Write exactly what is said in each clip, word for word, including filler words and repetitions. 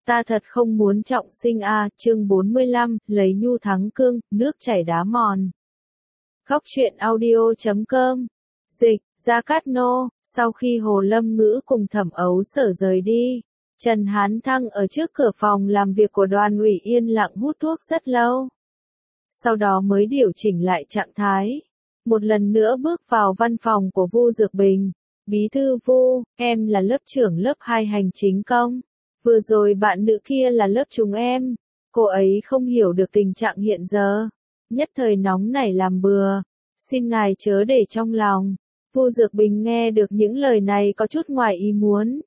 Ta thật không muốn trọng sinh a, chương bốn mươi lăm, lấy nhu thắng cương, nước chảy đá mòn. Góc truyện audio chấm com. Dịch, Gia Cát Nô, sau khi Hồ Lâm Ngữ cùng Thẩm Ấu Sở rời đi, Trần Hán Thăng ở trước cửa phòng làm việc của Đoàn ủy yên lặng hút thuốc rất lâu. Sau đó mới điều chỉnh lại trạng thái. Một lần nữa bước vào văn phòng của Vu Dược Bình. Bí thư Vu, em là lớp trưởng lớp hai hành chính công. Vừa rồi bạn nữ kia là lớp chúng em. Cô ấy không hiểu được tình trạng hiện giờ. Nhất thời nóng nảy làm bừa. Xin ngài chớ để trong lòng. Vu Dược Bình nghe được những lời này có chút ngoài ý muốn.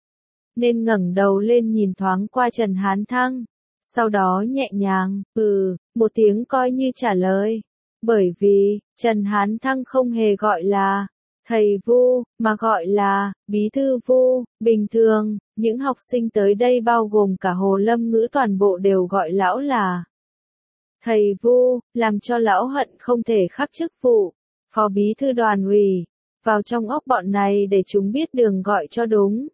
Nên ngẩng đầu lên nhìn thoáng qua Trần Hán Thăng. Sau đó nhẹ nhàng, ừ, một tiếng coi như trả lời. Bởi vì, Trần Hán Thăng không hề gọi là thầy Vu, mà gọi là bí thư Vu. Bình thường, những học sinh tới đây bao gồm cả Hồ Lâm Ngữ toàn bộ đều gọi lão là thầy Vu, làm cho lão hận không thể khắc chức vụ phó bí thư đoàn ủy vào trong óc bọn này để chúng biết đường gọi cho đúng.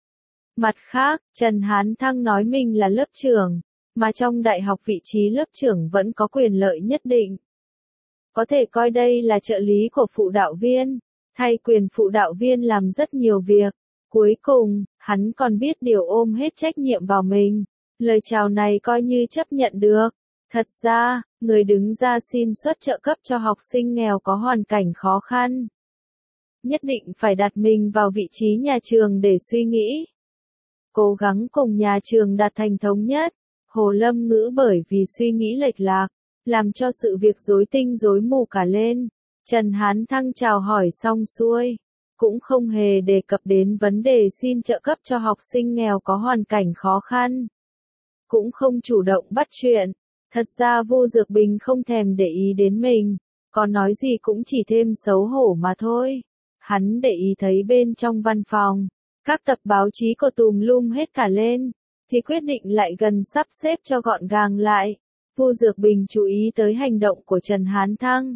Mặt khác, Trần Hán Thăng nói mình là lớp trưởng, mà trong đại học vị trí lớp trưởng vẫn có quyền lợi nhất định. Có thể coi đây là trợ lý của phụ đạo viên, thay quyền phụ đạo viên làm rất nhiều việc. Cuối cùng, hắn còn biết điều ôm hết trách nhiệm vào mình. Lời chào này coi như chấp nhận được. Thật ra, người đứng ra xin suất trợ cấp cho học sinh nghèo có hoàn cảnh khó khăn. Nhất định phải đặt mình vào vị trí nhà trường để suy nghĩ. Cố gắng cùng nhà trường đạt thành thống nhất. Hồ Lâm Ngữ bởi vì suy nghĩ lệch lạc, làm cho sự việc rối tinh rối mù cả lên. Trần Hán Thăng chào hỏi xong xuôi, cũng không hề đề cập đến vấn đề xin trợ cấp cho học sinh nghèo có hoàn cảnh khó khăn. Cũng không chủ động bắt chuyện. Thật ra Vu Dược Bình không thèm để ý đến mình, còn nói gì cũng chỉ thêm xấu hổ mà thôi. Hắn để ý thấy bên trong văn phòng, các tập báo chí của tùm lum hết cả lên, thì quyết định lại gần sắp xếp cho gọn gàng lại. Vu Dược Bình chú ý tới hành động của Trần Hán Thăng.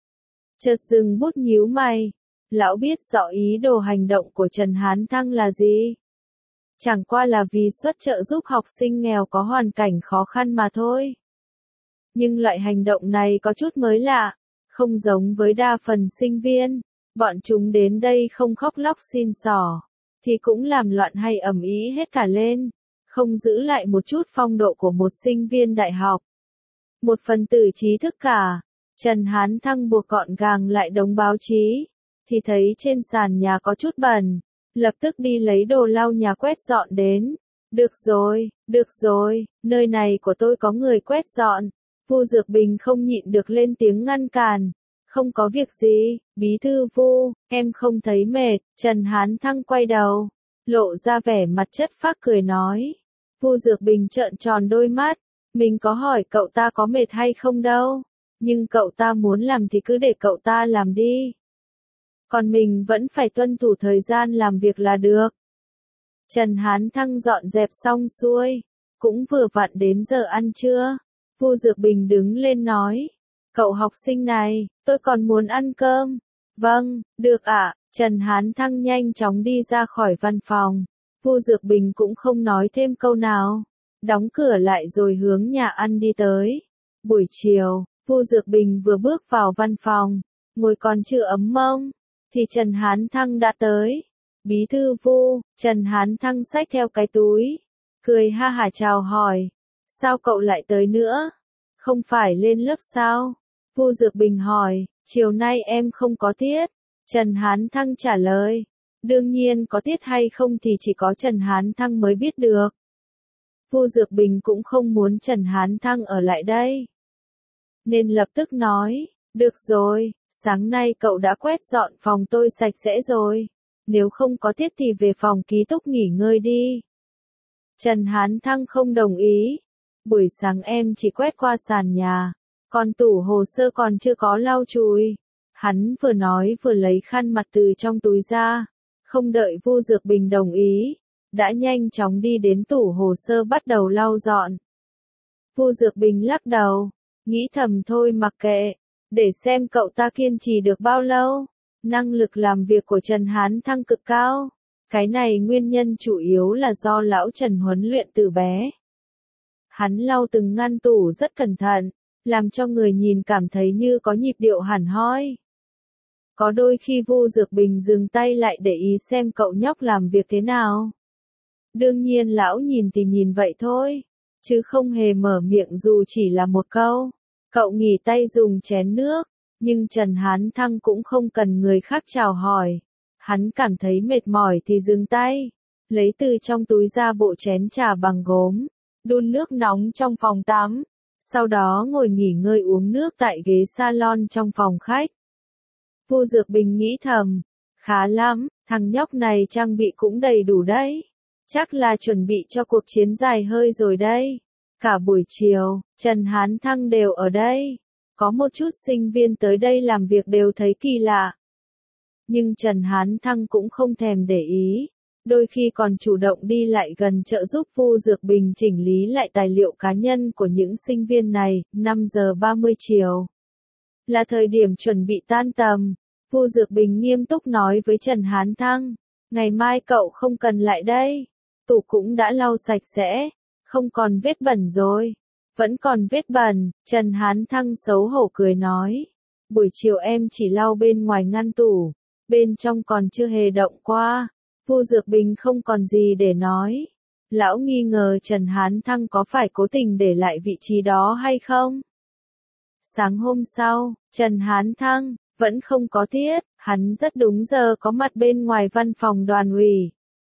Chợt dừng bút nhíu mày. Lão biết rõ ý đồ hành động của Trần Hán Thăng là gì. Chẳng qua là vì suất trợ giúp học sinh nghèo có hoàn cảnh khó khăn mà thôi. Nhưng loại hành động này có chút mới lạ, không giống với đa phần sinh viên. Bọn chúng đến đây không khóc lóc xin xỏ, thì cũng làm loạn hay ầm ĩ hết cả lên, không giữ lại một chút phong độ của một sinh viên đại học. Một phần tử trí thức cả. Trần Hán Thăng buộc gọn gàng lại đống báo chí, thì thấy trên sàn nhà có chút bẩn, lập tức đi lấy đồ lau nhà quét dọn đến. Được rồi, được rồi, nơi này của tôi có người quét dọn. Vu Dược Bình không nhịn được lên tiếng ngăn cản. Không có việc gì, bí thư Vu, em không thấy mệt. Trần Hán Thăng quay đầu, lộ ra vẻ mặt chất phác cười nói. Vu Dược Bình trợn tròn đôi mắt, mình có hỏi cậu ta có mệt hay không đâu, nhưng cậu ta muốn làm thì cứ để cậu ta làm đi. Còn mình vẫn phải tuân thủ thời gian làm việc là được. Trần Hán Thăng dọn dẹp xong xuôi, cũng vừa vặn đến giờ ăn trưa. Vu Dược Bình đứng lên nói, cậu học sinh này, tôi còn muốn ăn cơm. Vâng, được ạ. Trần Hán Thăng nhanh chóng đi ra khỏi văn phòng. Vu Dược Bình cũng không nói thêm câu nào, đóng cửa lại rồi hướng nhà ăn đi tới. Buổi chiều, Vu Dược Bình vừa bước vào văn phòng, ngồi còn chưa ấm mông, thì Trần Hán Thăng đã tới. Bí thư Vu, Trần Hán Thăng xách theo cái túi, cười ha hả chào hỏi. Sao cậu lại tới nữa? Không phải lên lớp sao? Vu Dược Bình hỏi. Chiều nay em không có tiết. Trần Hán Thăng trả lời. Đương nhiên có tiết hay không thì chỉ có Trần Hán Thăng mới biết được. Vu Dược Bình cũng không muốn Trần Hán Thăng ở lại đây, nên lập tức nói, được rồi, sáng nay cậu đã quét dọn phòng tôi sạch sẽ rồi. Nếu không có tiết thì về phòng ký túc nghỉ ngơi đi. Trần Hán Thăng không đồng ý. Buổi sáng em chỉ quét qua sàn nhà, còn tủ hồ sơ còn chưa có lau chùi. Hắn vừa nói vừa lấy khăn mặt từ trong túi ra. Không đợi Vu Dược Bình đồng ý, đã nhanh chóng đi đến tủ hồ sơ bắt đầu lau dọn. Vu Dược Bình lắc đầu, nghĩ thầm thôi mặc kệ, để xem cậu ta kiên trì được bao lâu. Năng lực làm việc của Trần Hán Thăng cực cao, Cái này nguyên nhân chủ yếu là do lão Trần huấn luyện từ bé. Hắn lau từng ngăn tủ rất cẩn thận, làm cho người nhìn cảm thấy như có nhịp điệu hẳn hoi. Có đôi khi Vu Dược Bình dừng tay lại để ý xem cậu nhóc làm việc thế nào. Đương nhiên lão nhìn thì nhìn vậy thôi, chứ không hề mở miệng dù chỉ là một câu. Cậu nghỉ tay dùng chén nước, nhưng Trần Hán Thăng cũng không cần người khác chào hỏi. Hắn cảm thấy mệt mỏi thì dừng tay, lấy từ trong túi ra bộ chén trà bằng gốm, đun nước nóng trong phòng tắm, sau đó ngồi nghỉ ngơi uống nước tại ghế salon trong phòng khách. Vu Dược Bình nghĩ thầm, khá lắm, thằng nhóc này trang bị cũng đầy đủ đấy. Chắc là chuẩn bị cho cuộc chiến dài hơi rồi đây. Cả buổi chiều, Trần Hán Thăng đều ở đây. Có một chút sinh viên tới đây làm việc đều thấy kỳ lạ. Nhưng Trần Hán Thăng cũng không thèm để ý. Đôi khi còn chủ động đi lại gần trợ giúp Vu Dược Bình chỉnh lý lại tài liệu cá nhân của những sinh viên này. năm giờ ba mươi chiều là thời điểm chuẩn bị tan tầm. Vu Dược Bình nghiêm túc nói với Trần Hán Thăng, ngày mai cậu không cần lại đây. Tủ cũng đã lau sạch sẽ, không còn vết bẩn rồi. Vẫn còn vết bẩn, Trần Hán Thăng xấu hổ cười nói. Buổi chiều em chỉ lau bên ngoài ngăn tủ, bên trong còn chưa hề động qua. Vu Dược Bình không còn gì để nói. Lão nghi ngờ Trần Hán Thăng có phải cố tình để lại vị trí đó hay không? Sáng hôm sau, Trần Hán Thăng vẫn không có tiết, hắn rất đúng giờ có mặt bên ngoài văn phòng đoàn ủy.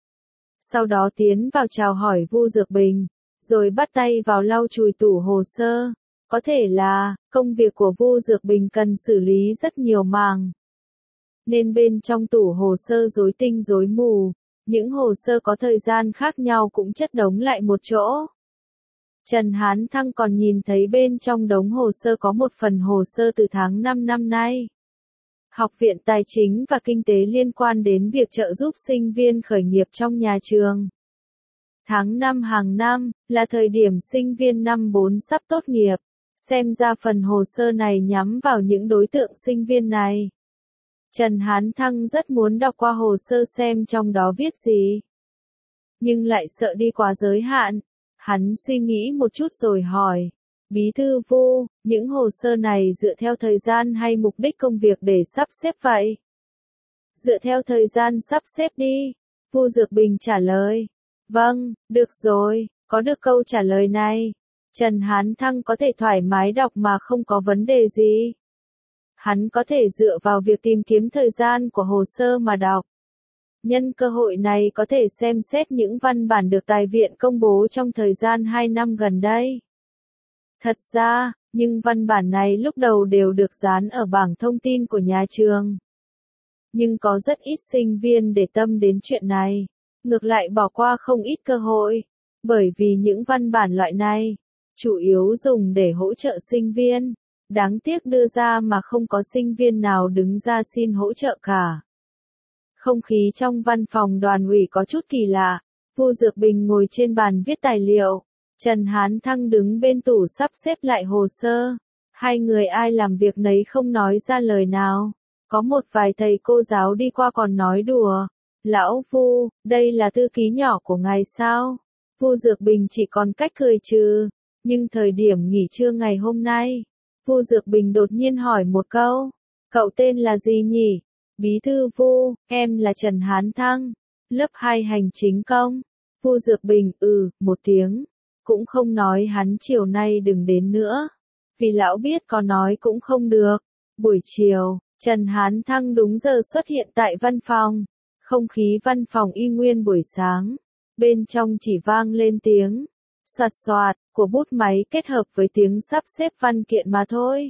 Sau đó tiến vào chào hỏi Vu Dược Bình, rồi bắt tay vào lau chùi tủ hồ sơ. Có thể là, công việc của Vu Dược Bình cần xử lý rất nhiều mảng. Nên bên trong tủ hồ sơ rối tinh rối mù, những hồ sơ có thời gian khác nhau cũng chất đống lại một chỗ. Trần Hán Thăng còn nhìn thấy bên trong đống hồ sơ có một phần hồ sơ từ tháng năm năm nay. Học viện Tài chính và Kinh tế liên quan đến việc trợ giúp sinh viên khởi nghiệp trong nhà trường. Tháng năm hàng năm, là thời điểm sinh viên năm bốn sắp tốt nghiệp. Xem ra phần hồ sơ này nhắm vào những đối tượng sinh viên này. Trần Hán Thăng rất muốn đọc qua hồ sơ xem trong đó viết gì. Nhưng lại sợ đi quá giới hạn. Hắn suy nghĩ một chút rồi hỏi. Bí thư Vu, những hồ sơ này dựa theo thời gian hay mục đích công việc để sắp xếp vậy? Dựa theo thời gian sắp xếp đi. Vu Dược Bình trả lời. Vâng, được rồi, có được câu trả lời này. Trần Hán Thăng có thể thoải mái đọc mà không có vấn đề gì. Hắn có thể dựa vào việc tìm kiếm thời gian của hồ sơ mà đọc. Nhân cơ hội này có thể xem xét những văn bản được Tài viện công bố trong thời gian hai năm gần đây. Thật ra, nhưng văn bản này lúc đầu đều được dán ở bảng thông tin của nhà trường. Nhưng có rất ít sinh viên để tâm đến chuyện này. Ngược lại bỏ qua không ít cơ hội. Bởi vì những văn bản loại này, chủ yếu dùng để hỗ trợ sinh viên. Đáng tiếc đưa ra mà không có sinh viên nào đứng ra xin hỗ trợ cả. Không khí trong văn phòng đoàn ủy có chút kỳ lạ. Vu Dược Bình ngồi trên bàn viết tài liệu. Trần Hán Thăng đứng bên tủ sắp xếp lại hồ sơ. Hai người ai làm việc nấy không nói ra lời nào. Có một vài thầy cô giáo đi qua còn nói đùa. Lão Vu, đây là thư ký nhỏ của ngài sao? Vu Dược Bình chỉ còn cách cười trừ. Nhưng thời điểm nghỉ trưa ngày hôm nay, Vu Dược Bình đột nhiên hỏi một câu. Cậu tên là gì nhỉ? Bí thư Vu, em là Trần Hán Thăng. Lớp hai hành chính công. Vu Dược Bình, ừ, một tiếng. Cũng không nói hắn chiều nay đừng đến nữa. Vì lão biết có nói cũng không được. Buổi chiều, Trần Hán Thăng đúng giờ xuất hiện tại văn phòng. Không khí văn phòng y nguyên buổi sáng. Bên trong chỉ vang lên tiếng soạt soạt của bút máy kết hợp với tiếng sắp xếp văn kiện mà thôi.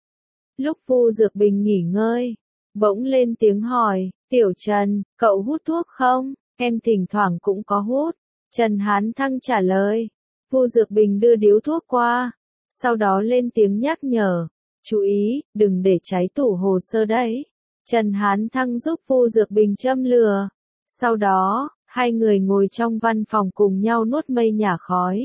Lúc Vu Dược Bình nghỉ ngơi, bỗng lên tiếng hỏi, Tiểu Trần, cậu hút thuốc không? Em thỉnh thoảng cũng có hút. Trần Hán Thăng trả lời. Vu Dược Bình đưa điếu thuốc qua, sau đó lên tiếng nhắc nhở, chú ý, đừng để cháy tủ hồ sơ đấy. Trần Hán Thăng giúp Vu Dược Bình châm lửa. Sau đó, hai người ngồi trong văn phòng cùng nhau nuốt mây nhả khói.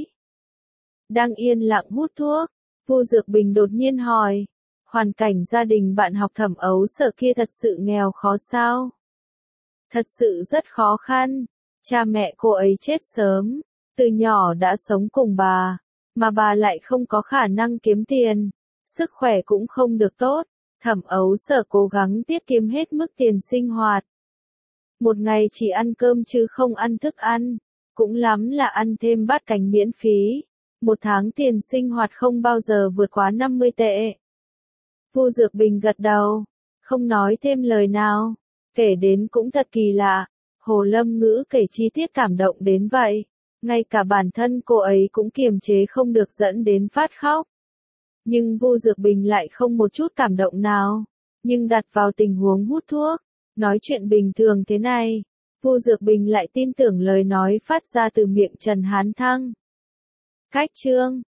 Đang yên lặng hút thuốc, Vu Dược Bình đột nhiên hỏi, hoàn cảnh gia đình bạn học Thẩm Ấu Sở kia thật sự nghèo khó sao? Thật sự rất khó khăn. Cha mẹ cô ấy chết sớm, từ nhỏ đã sống cùng bà, mà bà lại không có khả năng kiếm tiền, sức khỏe cũng không được tốt. Thẩm Ấu Sở cố gắng tiết kiệm hết mức tiền sinh hoạt. Một ngày chỉ ăn cơm chứ không ăn thức ăn, cũng lắm là ăn thêm bát canh miễn phí. Một tháng tiền sinh hoạt không bao giờ vượt quá năm mươi tệ. Vu Dược Bình gật đầu, không nói thêm lời nào. Kể đến cũng thật kỳ lạ, Hồ Lâm Ngữ kể chi tiết cảm động đến vậy. Ngay cả bản thân cô ấy cũng kiềm chế không được dẫn đến phát khóc. Nhưng Vu Dược Bình lại không một chút cảm động nào. Nhưng đặt vào tình huống hút thuốc, nói chuyện bình thường thế này, Vu Dược Bình lại tin tưởng lời nói phát ra từ miệng Trần Hán Thăng. Cách chương